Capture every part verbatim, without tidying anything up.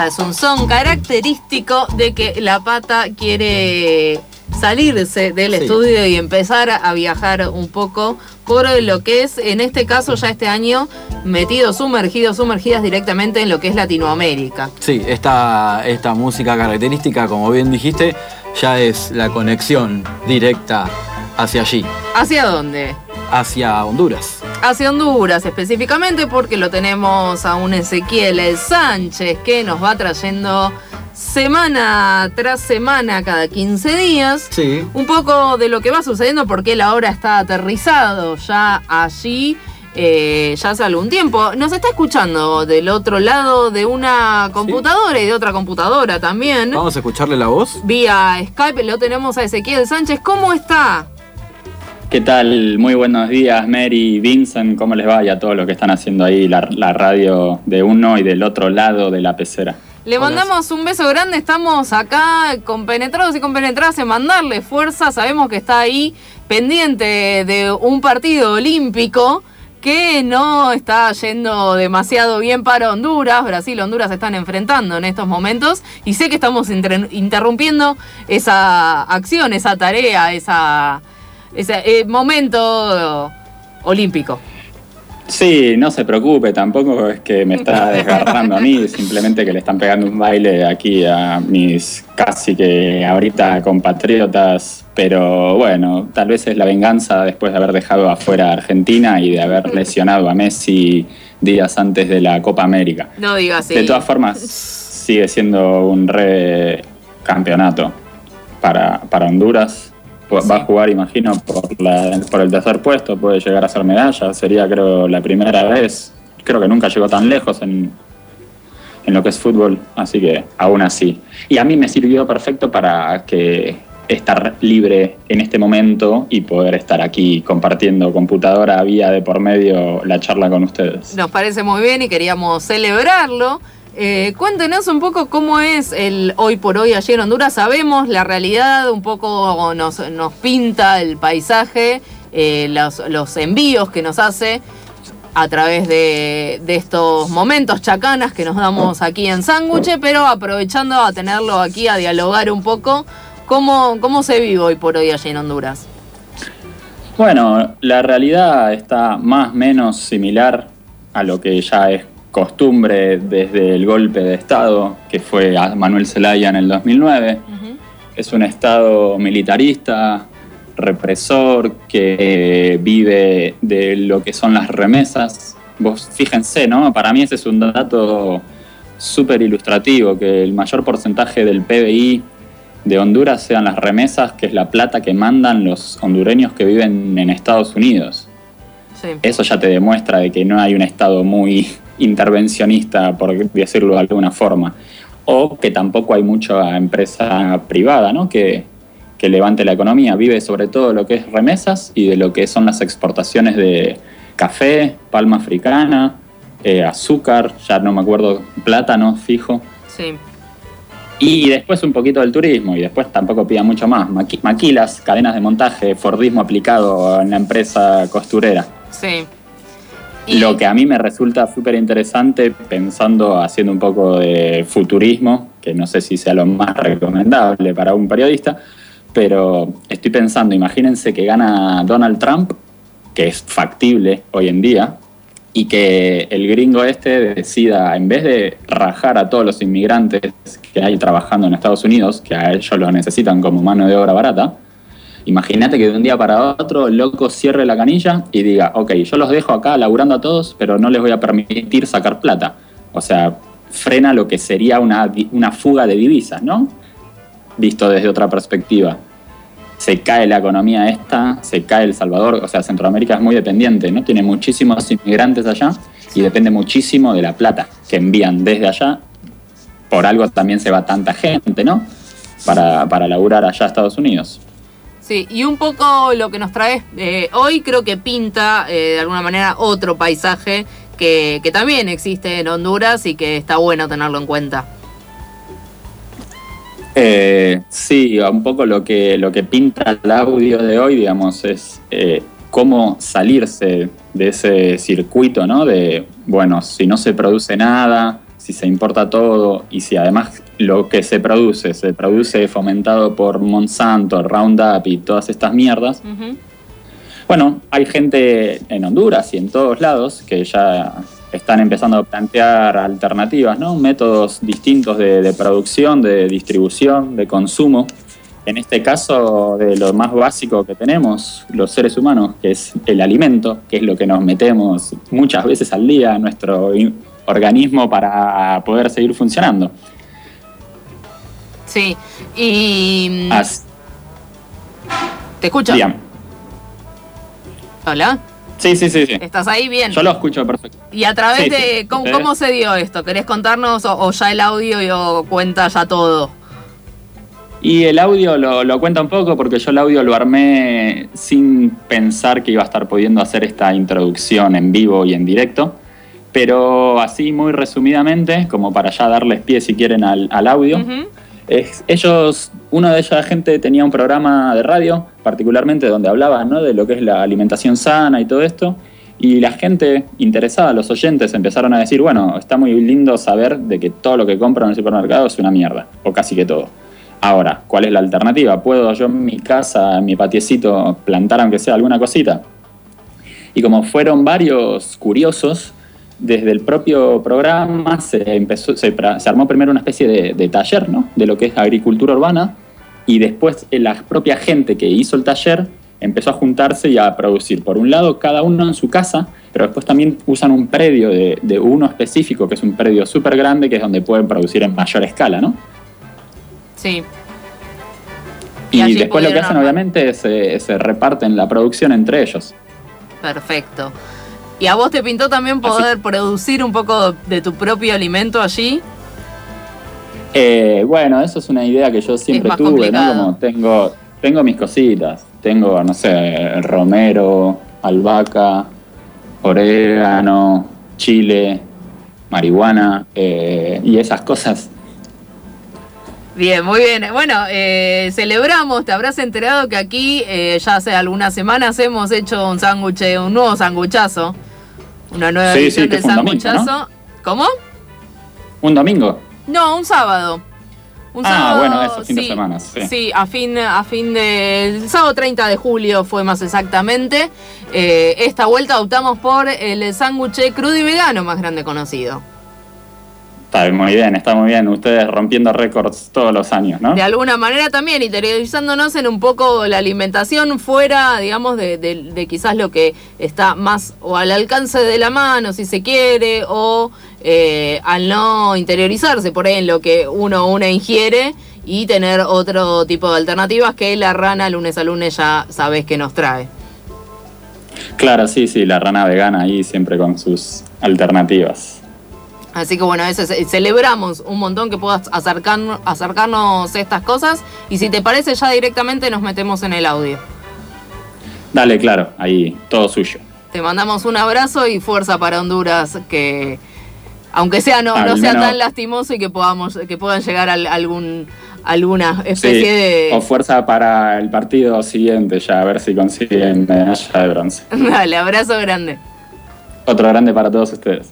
Esta es un son característico de que La Pata quiere salirse del sí. estudio y empezar a viajar un poco por lo que es, en este caso ya este año, metidos, sumergidos, sumergidas directamente en lo que es Latinoamérica. Sí, esta, esta música característica, como bien dijiste, ya es la conexión directa hacia allí. ¿Hacia dónde? Hacia Honduras. Hacia Honduras específicamente, porque lo tenemos a un Ezequiel Sánchez que nos va trayendo semana tras semana, cada quince días, sí. un poco de lo que va sucediendo, porque él ahora está aterrizado ya allí, eh, ya hace algún tiempo. Nos está escuchando del otro lado de una computadora, sí. y de otra computadora también. Vamos a escucharle la voz. Vía Skype lo tenemos a Ezequiel Sánchez. ¿Cómo está? ¿Qué tal? Muy buenos días, Mary, Vincent, ¿cómo les va? Y a todos los que están haciendo ahí la, la radio de uno y del otro lado de la pecera. Le mandamos un beso grande, estamos acá compenetrados y compenetradas en mandarle fuerza. Sabemos que está ahí pendiente de un partido olímpico que no está yendo demasiado bien para Honduras. Brasil y Honduras se están enfrentando en estos momentos y sé que estamos inter- interrumpiendo esa acción, esa tarea, esa, ese eh, momento olímpico. Sí, no se preocupe, tampoco es que me está desgarrando a mí, simplemente que le están pegando un baile aquí a mis casi que ahorita compatriotas, pero bueno, tal vez es la venganza después de haber dejado afuera a Argentina y de haber lesionado a Messi días antes de la Copa América. No digas así. De todas formas, sigue siendo un re campeonato para, para Honduras. Va sí. a jugar, imagino, por, la, por el tercer puesto, puede llegar a ser medalla. Sería, creo, la primera vez. Creo que nunca llegó tan lejos en, en lo que es fútbol, así que aún así. Y a mí me sirvió perfecto para que estar libre en este momento y poder estar aquí compartiendo computadora vía de por medio la charla con ustedes. Nos parece muy bien y queríamos celebrarlo. Eh, cuéntenos un poco cómo es el hoy por hoy allí en Honduras. Sabemos la realidad, un poco nos, nos pinta el paisaje, eh, los, los envíos que nos hace a través de, de estos momentos chacanas que nos damos aquí en Sándwich, pero aprovechando a tenerlo aquí a dialogar un poco, ¿cómo, cómo se vive hoy por hoy allí en Honduras? Bueno, la realidad está más o menos similar a lo que ya es costumbre desde el golpe de Estado que fue a Manuel Zelaya en el dos mil nueve. Uh-huh. Es un Estado militarista, represor, que vive de lo que son las remesas. Vos fíjense, ¿no? Para mí ese es un dato súper ilustrativo, que el mayor porcentaje del P B I de Honduras sean las remesas, que es la plata que mandan los hondureños que viven en Estados Unidos. Sí. Eso ya te demuestra de que no hay un Estado muy intervencionista, por decirlo de alguna forma, o que tampoco hay mucha empresa privada, ¿no? que, que levante la economía. Vive sobre todo lo que es remesas y de lo que son las exportaciones de café, palma africana, eh, azúcar, ya no me acuerdo, plátano fijo. Sí. Y después un poquito del turismo, y después tampoco pida mucho más. Maqui- maquilas, cadenas de montaje, Fordismo aplicado en la empresa costurera. Sí. Y lo que a mí me resulta súper interesante, pensando, haciendo un poco de futurismo, que no sé si sea lo más recomendable para un periodista, pero estoy pensando, imagínense que gana Donald Trump, que es factible hoy en día, y que el gringo este decida, en vez de rajar a todos los inmigrantes que hay trabajando en Estados Unidos, que a ellos lo necesitan como mano de obra barata, imagínate que de un día para otro el loco cierre la canilla y diga, ok, yo los dejo acá laburando a todos, pero no les voy a permitir sacar plata. O sea, frena lo que sería una, una fuga de divisas, ¿no? Visto desde otra perspectiva. Se cae la economía esta, se cae El Salvador, o sea, Centroamérica es muy dependiente, ¿no? Tiene muchísimos inmigrantes allá y depende muchísimo de la plata que envían desde allá. Por algo también se va tanta gente, ¿no? Para, para laburar allá a Estados Unidos. Sí, y un poco lo que nos traes eh, hoy creo que pinta eh, de alguna manera otro paisaje que, que también existe en Honduras y que está bueno tenerlo en cuenta. Eh, sí, un poco lo que, lo que pinta el audio de hoy, digamos, es eh, cómo salirse de ese circuito, ¿no? De, bueno, si no se produce nada, si se importa todo y si además lo que se produce, se produce fomentado por Monsanto, Roundup y todas estas mierdas, uh-huh. Bueno, hay gente en Honduras y en todos lados que ya están empezando a plantear alternativas, ¿no? Métodos distintos de, de producción, de distribución, de consumo. En este caso, de lo más básico que tenemos los seres humanos, que es el alimento, que es lo que nos metemos muchas veces al día en nuestro organismo para poder seguir funcionando. Sí, y... As... ¿Te escucho? Bien. Hola. Sí, sí, sí, sí. ¿Estás ahí? Bien. Yo lo escucho perfecto. Y a través sí, de... sí. ¿cómo, ¿Cómo se dio esto? ¿Querés contarnos o, o ya el audio cuenta ya todo? Y el audio lo, lo cuenta un poco porque yo el audio lo armé sin pensar que iba a estar pudiendo hacer esta introducción en vivo y en directo, pero así muy resumidamente, como para ya darles pie si quieren al, al audio. Uh-huh. Es, ellos, uno de ellos gente tenía un programa de radio, particularmente donde hablaba, ¿no?, de lo que es la alimentación sana y todo esto, y la gente interesada, los oyentes, empezaron a decir, bueno, está muy lindo saber de que todo lo que compro en el supermercado es una mierda, o casi que todo. Ahora, ¿cuál es la alternativa? ¿Puedo yo en mi casa, en mi patiecito, plantar aunque sea alguna cosita? Y como fueron varios curiosos, desde el propio programa se empezó, se, se armó primero una especie de, de taller, ¿no?, de lo que es agricultura urbana, y después la propia gente que hizo el taller empezó a juntarse y a producir, por un lado cada uno en su casa, pero después también usan un predio de, de uno específico, que es un predio súper grande, que es donde pueden producir en mayor escala, ¿no? Sí. Y, y después lo que hacen, obviamente, es se, se reparten la producción entre ellos. Perfecto. ¿Y a vos te pintó también poder Así. producir un poco de tu propio alimento allí? Eh, bueno, eso es una idea que yo siempre tuve, complicado. ¿no? Como tengo, tengo mis cositas. Tengo, no sé, romero, albahaca, orégano, chile, marihuana eh, y esas cosas. Bien, muy bien. Bueno, eh, celebramos, te habrás enterado que aquí eh, ya hace algunas semanas hemos hecho un sándwich, un nuevo sanguchazo. Una nueva sí, edición sí, del sanguchazo. ¿No? ¿Cómo? ¿Un domingo? No, un sábado. Un ah, sábado, bueno, eso, fin sí, de semana. Sí, sí a fin, a fin de... El sábado treinta de julio fue más exactamente. Eh, esta vuelta optamos por el sándwich crudo y vegano más grande conocido. Está muy bien, está muy bien. Ustedes rompiendo récords todos los años, ¿no? De alguna manera también, interiorizándonos en un poco la alimentación fuera, digamos, de, de, de quizás lo que está más o al alcance de la mano, si se quiere, o eh, al no interiorizarse por ahí en lo que uno una ingiere y tener otro tipo de alternativas que la rana lunes a lunes ya sabés que nos trae. Claro, sí, sí, la rana vegana ahí siempre con sus alternativas. Así que bueno, eso es, celebramos un montón que puedas acercarnos, acercarnos a estas cosas. Y si te parece, ya directamente nos metemos en el audio. Dale, claro, ahí, todo suyo. Te mandamos un abrazo y fuerza para Honduras, que aunque sea no, no sea tan lastimoso y que podamos, que puedan llegar a algún, alguna especie sí, de... O fuerza para el partido siguiente, ya a ver si consiguen medalla de bronce. Dale, abrazo grande. Otro grande para todos ustedes.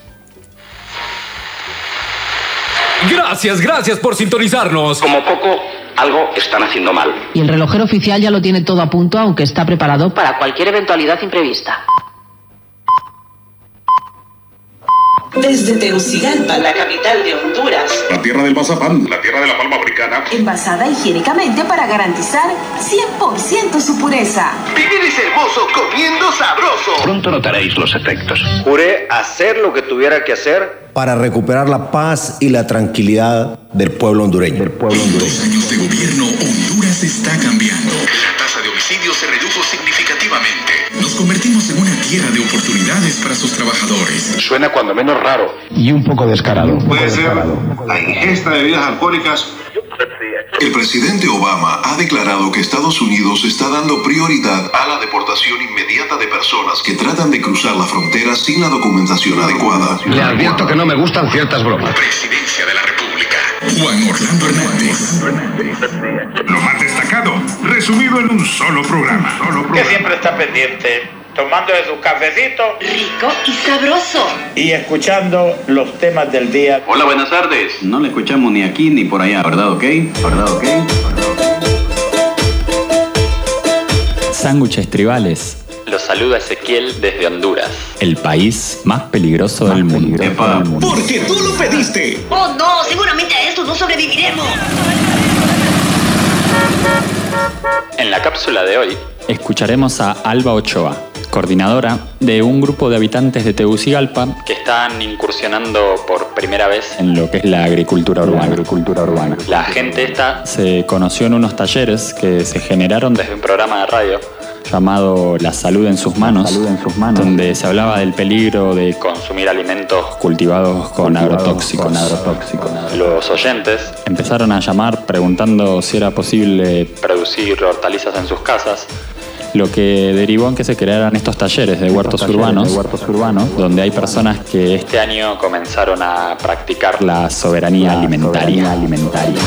Gracias, gracias por sintonizarnos. Como poco, algo están haciendo mal. Y el relojero oficial ya lo tiene todo a punto, aunque está preparado para cualquier eventualidad imprevista. Desde Tegucigalpa, la capital de Honduras. La tierra del mazapán, la tierra de la palma africana. Envasada higiénicamente para garantizar cien por ciento su pureza. Vivir es hermoso comiendo sabroso. Pronto notaréis los efectos. Juré hacer lo que tuviera que hacer para recuperar la paz y la tranquilidad del pueblo hondureño. Del pueblo hondureño. En dos años de gobierno, Honduras está cambiando. La tasa de homicidios se redujo significativamente. Nos convertimos en una tierra de oportunidades para sus trabajadores. Suena cuando menos raro. Y un poco descarado. Puede ser la ingesta de bebidas alcohólicas. El presidente Obama ha declarado que Estados Unidos está dando prioridad a la deportación inmediata de personas que tratan de cruzar la frontera sin la documentación adecuada. Le advierto que no me gustan ciertas bromas. Presidencia de la República. Juan Orlando Hernández. Lo más destacado, resumido en un solo programa. Solo programa. Que siempre está pendiente tomándose su cafecito. Rico y sabroso. Y escuchando los temas del día. Hola, buenas tardes. No le escuchamos ni aquí ni por allá, ¿verdad? ¿Ok? ¿Verdad? ¿Ok? Sándwiches tribales. Los saluda Ezequiel desde Honduras. El país más peligroso más del mundo. Epa. Porque tú lo pediste. Oh no, seguramente a esto no sobreviviremos. En la cápsula de hoy escucharemos a Alba Ochoa, coordinadora de un grupo de habitantes de Tegucigalpa que están incursionando por primera vez en lo que es la agricultura urbana. La agricultura urbana. La gente esta se conoció en unos talleres que se generaron desde un programa de radio llamado La Salud en sus manos, Salud en sus manos, donde se hablaba del peligro de consumir alimentos cultivados con, cultivados agrotóxicos. con agrotóxicos. Los oyentes empezaron a llamar preguntando si era posible producir hortalizas en sus casas, lo que derivó en que se crearan estos talleres de huertos, talleres urbanos, de huertos urbanos, donde hay personas que este año comenzaron a practicar la soberanía la alimentaria. Soberanía alimentaria.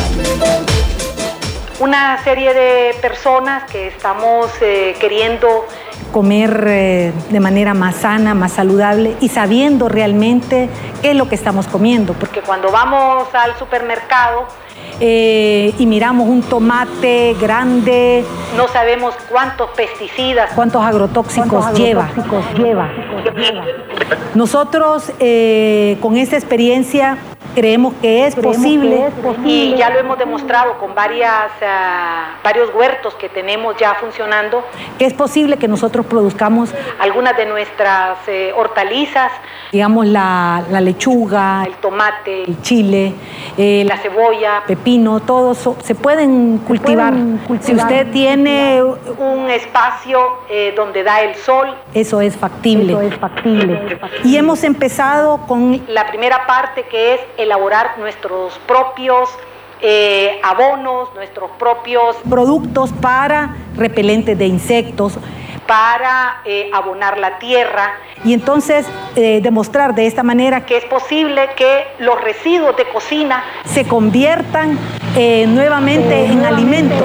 Una serie de personas que estamos eh, queriendo comer eh, de manera más sana, más saludable y sabiendo realmente qué es lo que estamos comiendo. Porque cuando vamos al supermercado eh, y miramos un tomate grande, no sabemos cuántos pesticidas, cuántos agrotóxicos, ¿Cuántos lleva. agrotóxicos lleva. Nosotros eh, con esta experiencia creemos que es, creemos posible, que es posible y ya lo hemos demostrado con varias, uh, varios huertos que tenemos ya funcionando, que es posible que nosotros produzcamos algunas de nuestras eh, hortalizas, digamos la, la lechuga, el tomate, el chile, eh, la cebolla, pepino, todos so, se pueden cultivar. pueden cultivar. Si usted tiene un espacio eh, donde da el sol, eso es factible. Eso es factible. Y hemos empezado con la primera parte, que es elaborar nuestros propios eh, abonos, nuestros propios productos para repelentes de insectos, para eh, abonar la tierra y entonces eh, demostrar de esta manera que es posible que los residuos de cocina se conviertan eh, nuevamente en alimentos.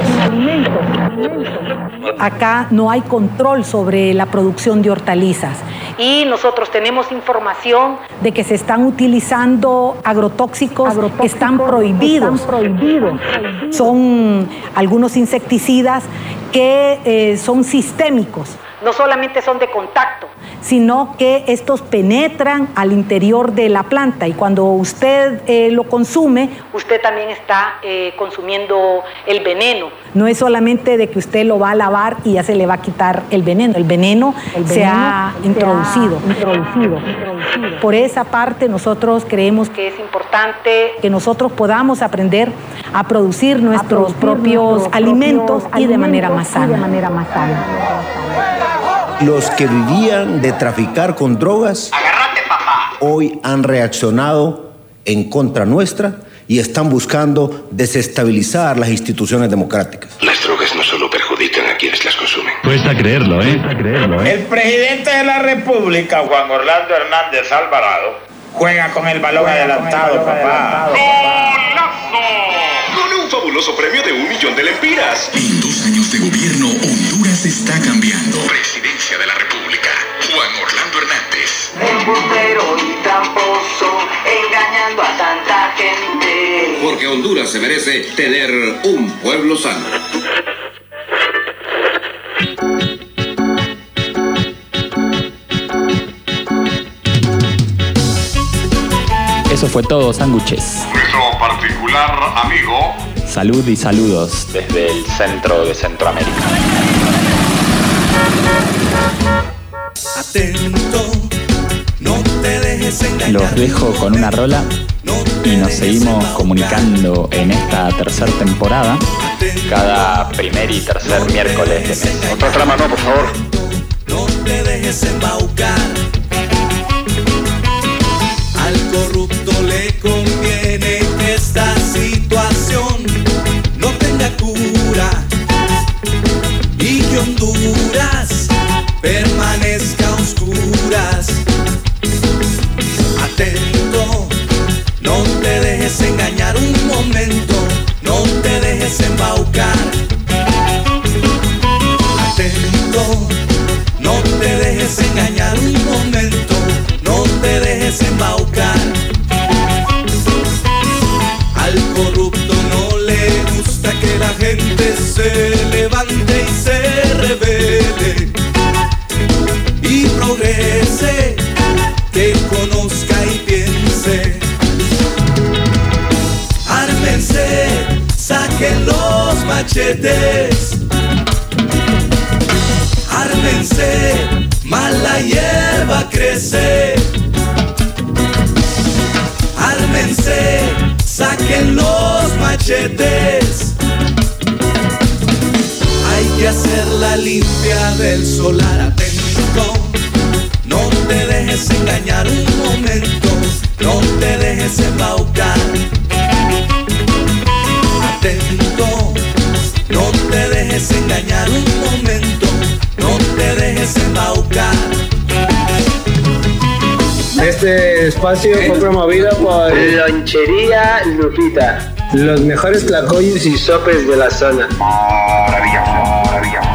Acá no hay control sobre la producción de hortalizas y nosotros tenemos información de que se están utilizando agrotóxicos, agrotóxicos que están prohibidos. Están prohibidos. Son algunos insecticidas que eh, son sistémicos. No solamente son de contacto, sino que estos penetran al interior de la planta y cuando usted eh, lo consume, usted también está eh, consumiendo el veneno. No es solamente de que usted lo va a lavar y ya se le va a quitar el veneno. El veneno, el veneno se, ha se introducido. ha introducido. Por esa parte nosotros creemos que es importante que nosotros podamos aprender a producir nuestros producir propios, nuestros alimentos, propios y de manera más sana. De manera más sana. Los que vivían de traficar con drogas, ¡agárrate, papá!, hoy han reaccionado en contra nuestra y están buscando desestabilizar las instituciones democráticas. Las drogas no solo perjudican a quienes las consumen. Cuesta creerlo, ¿eh? Cuesta creerlo, ¿eh? El presidente de la República, Juan Orlando Hernández Alvarado, juega con el balón juega adelantado, el balón papá. ¡Golazo! Con un fabuloso premio de un millón de lempiras. En dos años de gobierno, Honduras está cambiando. Presidencia de la República, Juan Orlando Hernández. Embustero y tramposo, engañando a tanta gente. Porque Honduras se merece tener un pueblo sano. Eso fue todo, sándwiches. Nuestro particular amigo. Salud y saludos desde el centro de Centroamérica. Atento, no te dejes engañar. Los dejo con una rola y nos seguimos comunicando en esta tercera temporada. Cada primer y tercer miércoles de mes. Otra trama no, por favor. No te dejes embaucar. Al corrupto le conviene que esta situación no tenga cura y que Honduras permanezca a oscuras. Atento, no te dejes engañar un momento, no te dejes embaucar. Atento, no te dejes se levante y se revele y progrese, que conozca y piense. Ármense, saquen los machetes. Ármense, mala hierba crece. Ármense, saquen los machetes. Hay que hacer la limpia del solar. Atento, no te dejes engañar un momento, no te dejes embaucar. Atento, no te dejes engañar un momento, no te dejes embaucar. Este espacio fue promovido por Lonchería Lupita, los mejores tlacoyos y sopes de la zona. Maravilloso, maravilloso.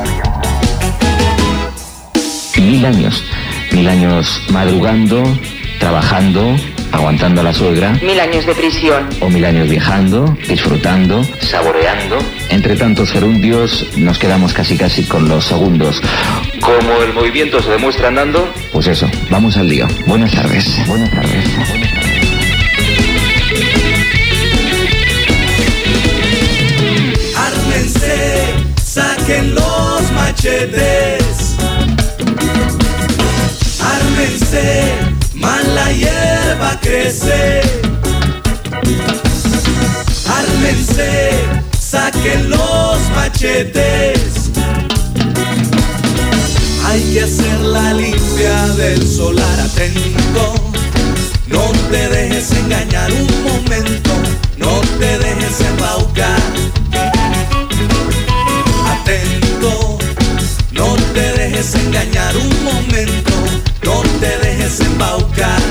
Mil años, mil años madrugando, trabajando, aguantando a la suegra. Mil años de prisión. O mil años viajando, disfrutando, saboreando. Entre tantos gerundios nos quedamos casi casi con los segundos. Como el movimiento se demuestra andando. Pues eso, vamos al lío. Buenas tardes. Buenas tardes. Buenas tardes. Ármense, saquen los machetes. Ármense, mala hierba crece. Ármense, saquen los machetes. Hay que hacer la limpia del solar. Atento, no te dejes engañar un momento, no te dejes embaucar. Atento, no te dejes engañar un momento, no te dejes embaucar.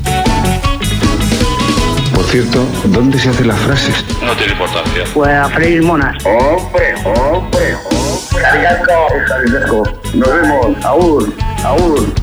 Por cierto, ¿dónde se hacen las frases? No tiene importancia. Pues a freír monas. Hombre, hombre, hombre. Cargasco. Nos vemos. Aur, aur.